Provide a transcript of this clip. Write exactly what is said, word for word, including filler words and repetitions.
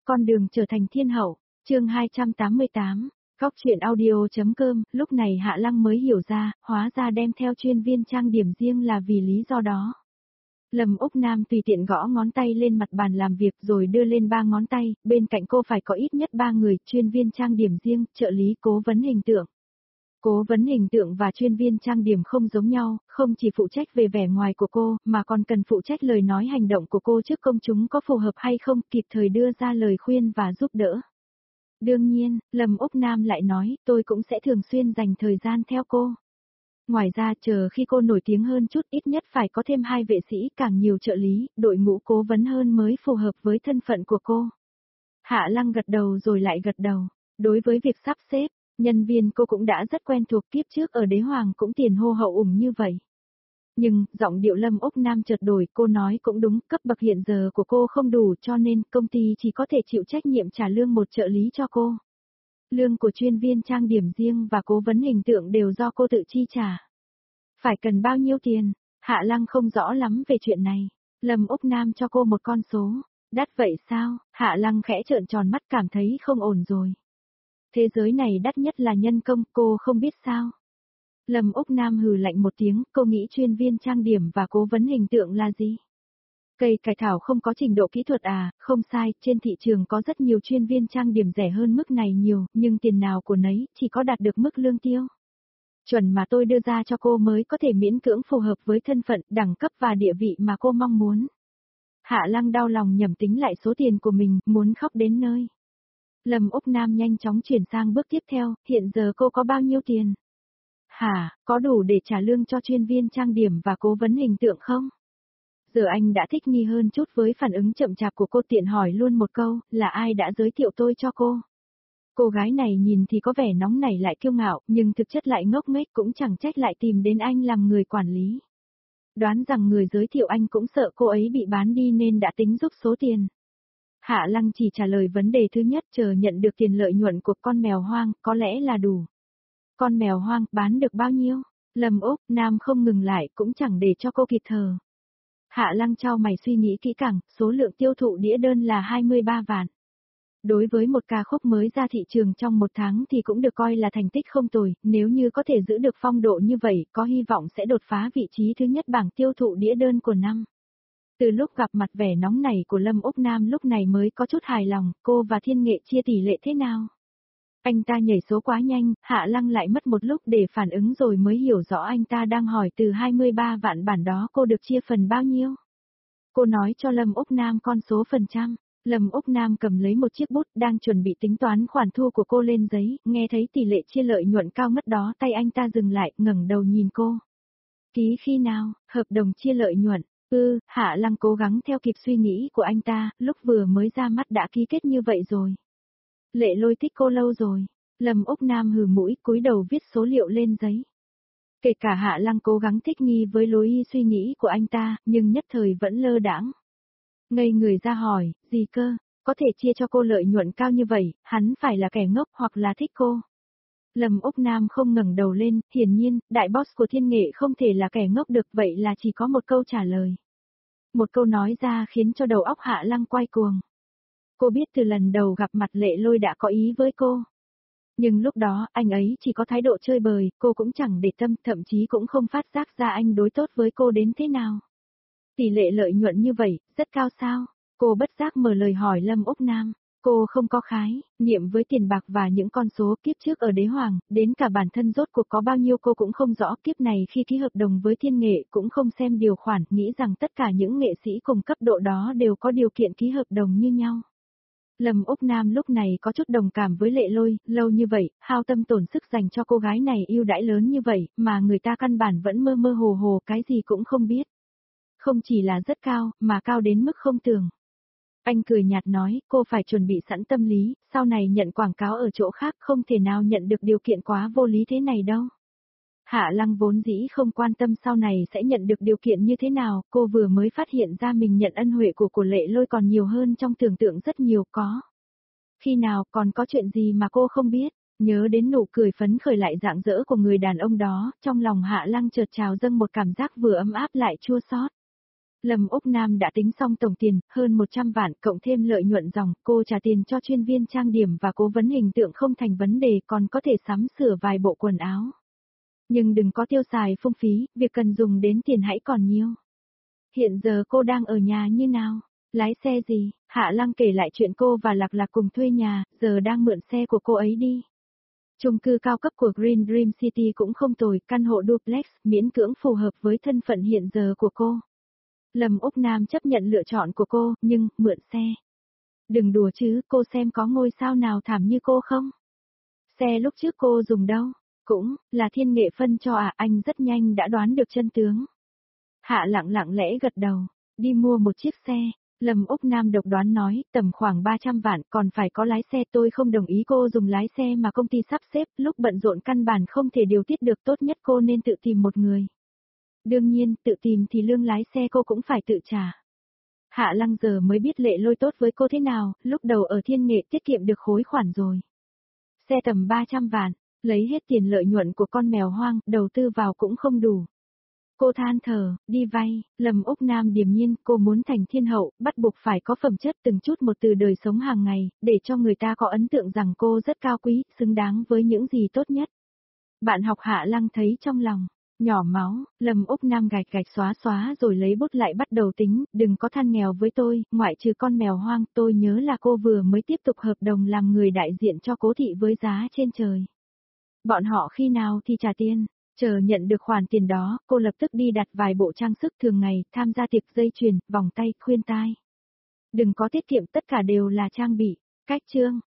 Con đường trở thành thiên hậu, chương hai trăm tám mươi tám, Góc truyện audio.com, lúc này Hạ Lăng mới hiểu ra, hóa ra đem theo chuyên viên trang điểm riêng là vì lý do đó. Lâm Úc Nam tùy tiện gõ ngón tay lên mặt bàn làm việc rồi đưa lên ba ngón tay, bên cạnh cô phải có ít nhất ba người, chuyên viên trang điểm riêng, trợ lý cố vấn hình tượng. Cố vấn hình tượng và chuyên viên trang điểm không giống nhau, không chỉ phụ trách về vẻ ngoài của cô, mà còn cần phụ trách lời nói hành động của cô trước công chúng có phù hợp hay không, kịp thời đưa ra lời khuyên và giúp đỡ. Đương nhiên, Lâm Úc Nam lại nói, tôi cũng sẽ thường xuyên dành thời gian theo cô. Ngoài ra chờ khi cô nổi tiếng hơn chút ít nhất phải có thêm hai vệ sĩ, càng nhiều trợ lý, đội ngũ cố vấn hơn mới phù hợp với thân phận của cô. Hạ Lăng gật đầu rồi lại gật đầu. Đối với việc sắp xếp, nhân viên cô cũng đã rất quen thuộc, kiếp trước ở Đế Hoàng cũng tiền hô hậu ủng như vậy. Nhưng, giọng điệu Lâm Úc Nam chợt đổi, cô nói cũng đúng, cấp bậc hiện giờ của cô không đủ cho nên công ty chỉ có thể chịu trách nhiệm trả lương một trợ lý cho cô. Lương của chuyên viên trang điểm riêng và cố vấn hình tượng đều do cô tự chi trả. Phải cần bao nhiêu tiền? Hạ Lăng không rõ lắm về chuyện này. Lâm Úc Nam cho cô một con số. Đắt vậy sao? Hạ Lăng khẽ trợn tròn mắt cảm thấy không ổn rồi. Thế giới này đắt nhất là nhân công, cô không biết sao? Lâm Úc Nam hừ lạnh một tiếng, cô nghĩ chuyên viên trang điểm và cố vấn hình tượng là gì? Cây cải thảo không có trình độ kỹ thuật à? Không sai, trên thị trường có rất nhiều chuyên viên trang điểm rẻ hơn mức này nhiều, nhưng tiền nào của nấy, chỉ có đạt được mức lương tiêu. Chuẩn mà tôi đưa ra cho cô mới có thể miễn cưỡng phù hợp với thân phận, đẳng cấp và địa vị mà cô mong muốn. Hạ Lăng đau lòng nhẩm tính lại số tiền của mình, muốn khóc đến nơi. Lâm Úc Nam nhanh chóng chuyển sang bước tiếp theo, hiện giờ cô có bao nhiêu tiền? Hả, có đủ để trả lương cho chuyên viên trang điểm và cố vấn hình tượng không? Giờ anh đã thích nghi hơn chút với phản ứng chậm chạp của cô, tiện hỏi luôn một câu, là ai đã giới thiệu tôi cho cô? Cô gái này nhìn thì có vẻ nóng nảy lại kiêu ngạo, nhưng thực chất lại ngốc nghếch, cũng chẳng trách lại tìm đến anh làm người quản lý. Đoán rằng người giới thiệu anh cũng sợ cô ấy bị bán đi nên đã tính giúp số tiền. Hạ Lăng chỉ trả lời vấn đề thứ nhất, chờ nhận được tiền lợi nhuận của con mèo hoang, có lẽ là đủ. Con mèo hoang, bán được bao nhiêu? Lâm Úc Nam không ngừng lại, cũng chẳng để cho cô kịp thở. Hạ Lăng chau mày suy nghĩ kỹ càng, số lượng tiêu thụ đĩa đơn là hai mươi ba vạn. Đối với một ca khúc mới ra thị trường trong một tháng thì cũng được coi là thành tích không tồi, nếu như có thể giữ được phong độ như vậy, có hy vọng sẽ đột phá vị trí thứ nhất bảng tiêu thụ đĩa đơn của năm. Từ lúc gặp mặt vẻ nóng này của Lâm Úc Nam lúc này mới có chút hài lòng, cô và Thiên Nghệ chia tỷ lệ thế nào? Anh ta nhảy số quá nhanh, Hạ Lăng lại mất một lúc để phản ứng rồi mới hiểu rõ anh ta đang hỏi từ hai mươi ba vạn bản đó cô được chia phần bao nhiêu. Cô nói cho Lâm Úc Nam con số phần trăm. Lâm Úc Nam cầm lấy một chiếc bút đang chuẩn bị tính toán khoản thu của cô lên giấy, nghe thấy tỷ lệ chia lợi nhuận cao ngất đó, tay anh ta dừng lại, ngẩng đầu nhìn cô. Ký khi nào? Hợp đồng chia lợi nhuận? Ừ, Hạ Lăng cố gắng theo kịp suy nghĩ của anh ta, lúc vừa mới ra mắt đã ký kết như vậy rồi. Lệ Lôi thích cô lâu rồi. Lâm Úc Nam hừ mũi, cúi đầu viết số liệu lên giấy. Kể cả Hạ Lăng cố gắng thích nghi với lối suy nghĩ của anh ta, nhưng nhất thời vẫn lơ đãng. Ngây người ra hỏi, gì cơ, có thể chia cho cô lợi nhuận cao như vậy, hắn phải là kẻ ngốc hoặc là thích cô. Lâm Úc Nam không ngẩng đầu lên, hiển nhiên, đại boss của Thiên Nghệ không thể là kẻ ngốc được, vậy là chỉ có một câu trả lời. Một câu nói ra khiến cho đầu óc Hạ Lăng quay cuồng. Cô biết từ lần đầu gặp mặt Lệ Lôi đã có ý với cô. Nhưng lúc đó, anh ấy chỉ có thái độ chơi bời, cô cũng chẳng để tâm, thậm chí cũng không phát giác ra anh đối tốt với cô đến thế nào. Tỷ lệ lợi nhuận như vậy, rất cao sao? Cô bất giác mở lời hỏi Lâm Úc Nam. Cô không có khái, niệm với tiền bạc và những con số kiếp trước ở Đế Hoàng, đến cả bản thân rốt cuộc có bao nhiêu cô cũng không rõ, kiếp này khi ký hợp đồng với Thiên Nghệ cũng không xem điều khoản, nghĩ rằng tất cả những nghệ sĩ cùng cấp độ đó đều có điều kiện ký hợp đồng như nhau. Lâm Úc Nam lúc này có chút đồng cảm với Lệ Lôi, lâu như vậy, hao tâm tổn sức dành cho cô gái này ưu đãi lớn như vậy, mà người ta căn bản vẫn mơ mơ hồ hồ cái gì cũng không biết. Không chỉ là rất cao, mà cao đến mức không tưởng. Anh cười nhạt nói, cô phải chuẩn bị sẵn tâm lý, sau này nhận quảng cáo ở chỗ khác không thể nào nhận được điều kiện quá vô lý thế này đâu. Hạ Lăng vốn dĩ không quan tâm sau này sẽ nhận được điều kiện như thế nào, cô vừa mới phát hiện ra mình nhận ân huệ của của Lệ Lôi còn nhiều hơn trong tưởng tượng rất nhiều có. Khi nào còn có chuyện gì mà cô không biết, nhớ đến nụ cười phấn khởi lại rạng rỡ của người đàn ông đó, trong lòng Hạ Lăng chợt trào dâng một cảm giác vừa ấm áp lại chua xót. Lâm Úc Nam đã tính xong tổng tiền, hơn một trăm vạn, cộng thêm lợi nhuận dòng, cô trả tiền cho chuyên viên trang điểm và cố vấn hình tượng không thành vấn đề, còn có thể sắm sửa vài bộ quần áo. Nhưng đừng có tiêu xài phung phí, việc cần dùng đến tiền hãy còn nhiều. Hiện giờ cô đang ở nhà như nào? Lái xe gì? Hạ Lăng kể lại chuyện cô và Lạc Lạc cùng thuê nhà, giờ đang mượn xe của cô ấy đi. Chung cư cao cấp của Green Dream City cũng không tồi, căn hộ duplex, miễn cưỡng phù hợp với thân phận hiện giờ của cô. Lâm Úc Nam chấp nhận lựa chọn của cô, nhưng, mượn xe. Đừng đùa chứ, cô xem có ngôi sao nào thảm như cô không? Xe lúc trước cô dùng đâu? Cũng, là Thiên Nghệ phân cho à, anh rất nhanh đã đoán được chân tướng. Hạ Lặng lặng lẽ gật đầu, đi mua một chiếc xe. Lâm Úc Nam độc đoán nói, tầm khoảng ba trăm vạn, còn phải có lái xe, tôi không đồng ý cô dùng lái xe mà công ty sắp xếp, lúc bận rộn căn bản không thể điều tiết được, tốt nhất cô nên tự tìm một người. Đương nhiên, tự tìm thì lương lái xe cô cũng phải tự trả. Hạ Lăng giờ mới biết Lệ Lôi tốt với cô thế nào, lúc đầu ở Thiên Nghệ tiết kiệm được khối khoản rồi. Xe tầm ba trăm vạn, lấy hết tiền lợi nhuận của con mèo hoang, đầu tư vào cũng không đủ. Cô than thở, đi vay, Lâm Úc Nam điềm nhiên, cô muốn thành thiên hậu, bắt buộc phải có phẩm chất từng chút một từ đời sống hàng ngày, để cho người ta có ấn tượng rằng cô rất cao quý, xứng đáng với những gì tốt nhất. Bạn học Hạ Lăng thấy trong lòng nhỏ máu, Lâm Úc Nam gạch gạch xóa xóa rồi lấy bút lại bắt đầu tính, đừng có than nghèo với tôi, ngoại trừ con mèo hoang, tôi nhớ là cô vừa mới tiếp tục hợp đồng làm người đại diện cho Cố Thị với giá trên trời. Bọn họ khi nào thì trả tiền? Chờ nhận được khoản tiền đó, cô lập tức đi đặt vài bộ trang sức thường ngày, tham gia tiệc dây chuyền, vòng tay, khuyên tai. Đừng có tiết kiệm, tất cả đều là trang bị. Cách chương